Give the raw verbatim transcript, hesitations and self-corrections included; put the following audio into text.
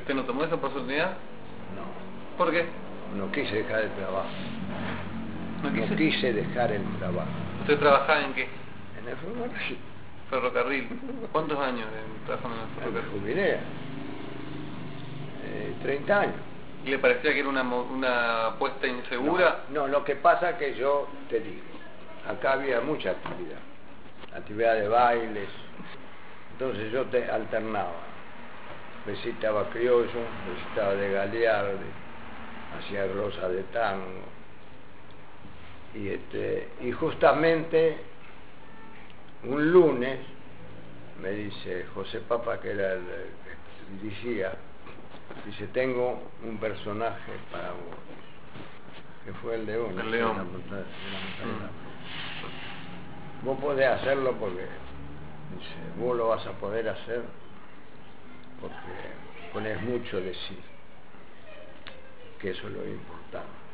¿Usted no tomó esa oportunidad? No. ¿Por qué? No quise dejar el trabajo. ¿No No quise? quise dejar el trabajo. ¿Usted trabajaba en qué? En el ferrocarril. Ferrocarril. ¿Cuántos años de, trabajando en el Me ferrocarril? jubilé. Eh, treinta años. ¿Y le parecía que era una, mo- una apuesta insegura? No, no, lo que pasa que yo te digo, acá había mucha actividad. Actividad de bailes. Entonces yo te alternaba. Recitaba criollo, recitaba de Galeardi, hacía glosa de tango. Y, este, y justamente un lunes me dice José Papa, que era el que dirigía, dice, tengo un personaje para vos, que fue el león. El león. De la monta- de la montaña. Mm. Vos podés hacerlo porque, dice, vos lo vas a poder hacer porque ponés mucho de sí, que eso es lo importante.